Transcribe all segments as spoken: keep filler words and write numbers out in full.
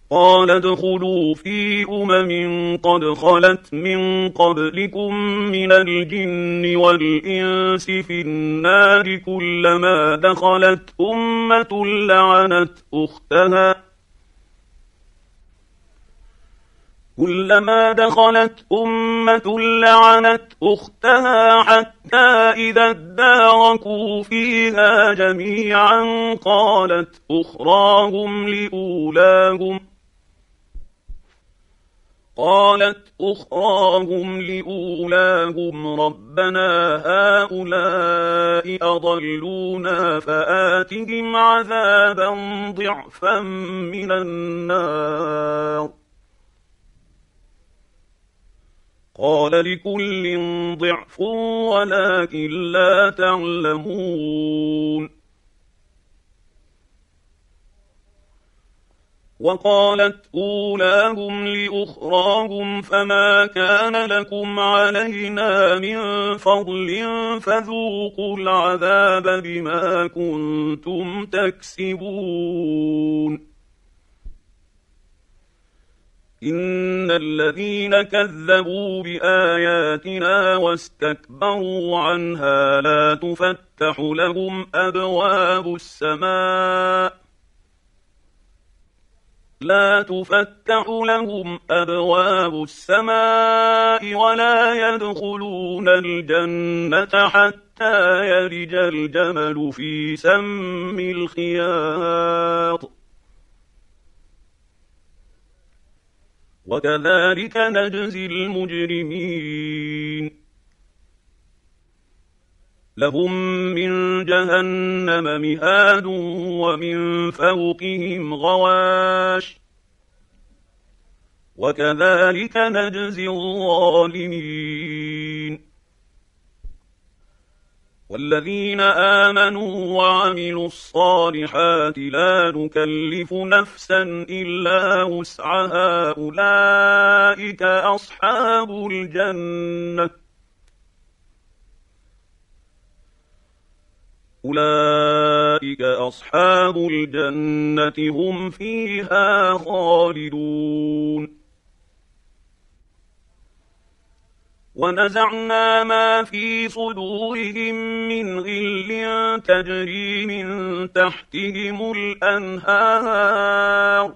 قال ادخلوا في أمم قد خلت من قبلكم من الجن والإنس في النار كلما دخلت أمة لعنت أختها كلما دخلت أمة لعنت أختها حتى إذا اداركوا فيها جميعا قالت أخراهم لأولاهم قالت أخراهم لأولاهم ربنا هؤلاء أضلونا فآتهم عذابا ضعفا من النار قال لكل ضعف ولكن لا تعلمون وقالت أولاهم لأخراهم فما كان لكم علينا من فضل فذوقوا العذاب بما كنتم تكسبون إن الذين كذبوا بآياتنا واستكبروا عنها لا تفتح لهم أبواب السماء لا تفتح لهم أبواب السماء ولا يدخلون الجنة حتى يلج الجمل في سم الخياط وكذلك نجزي المجرمين لهم من جهنم مهاد ومن فوقهم غواش وكذلك نجزي الظالمين والذين آمنوا وعملوا الصالحات لا نكلف نفسا إلا وسعها أولئك أصحاب الجنة أولئك أصحاب الجنة هم فيها خالدون ونزعنا ما في صدورهم من غل تجري من تحتهم الأنهار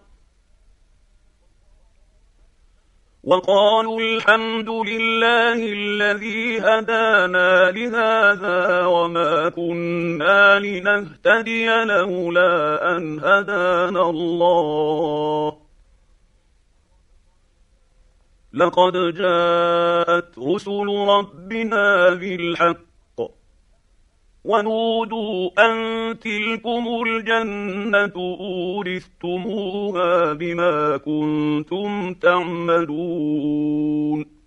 وقالوا الحمد لله الذي هدانا لهذا وما كنا لنهتدي لولا أن هدانا الله لقد جاءت رسل ربنا بالحق ونودوا أن تلكم الجنة أورثتموها بما كنتم تعملون